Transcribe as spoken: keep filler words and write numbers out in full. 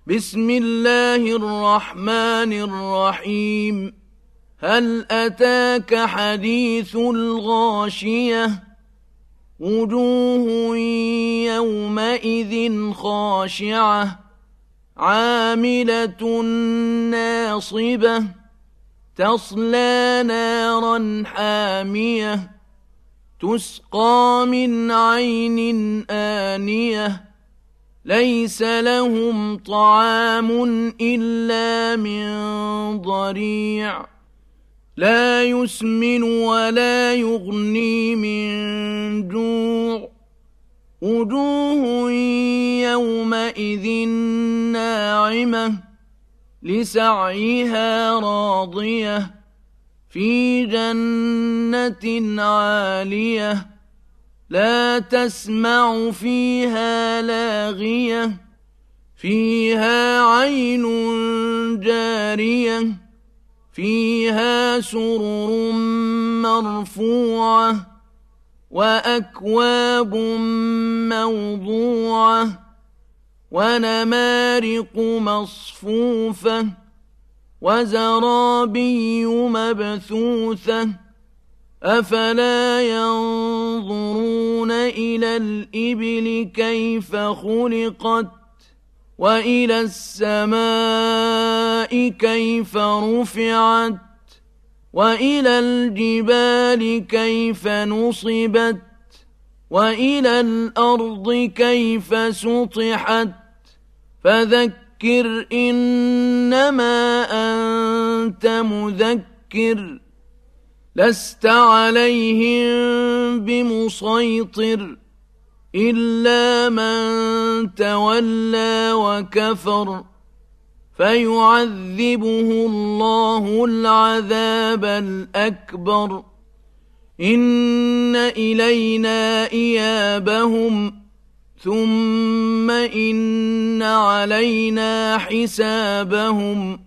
بسم الله الرحمن الرحيم هل أتاك حديث الغاشية وجوه يومئذ خاشعة عاملة ناصبة تصلى نارا حامية تسقى من عين آنية ليس لهم طعام إلا من ضريع لا يسمن ولا يغني من جوع وجوه يومئذ ناعمة لسعيها راضية في جنة عالية لا تسمع فيها لاغية فيها عين جارية فيها سرر مرفوعة وأكواب موضوعة ونمارق مصفوفة وزرابي مبثوثة أفلا ينظرون إلى الإبل كيف خلقت وإلى السماء كيف رفعت وإلى الجبال كيف نصبت وإلى الأرض كيف سطحت فذكر إنما أنت مذكر لست عليهم بمسيطر إلا من تولى وكفر فيعذبه الله العذاب الأكبر إن إلينا إيابهم ثم إن علينا حسابهم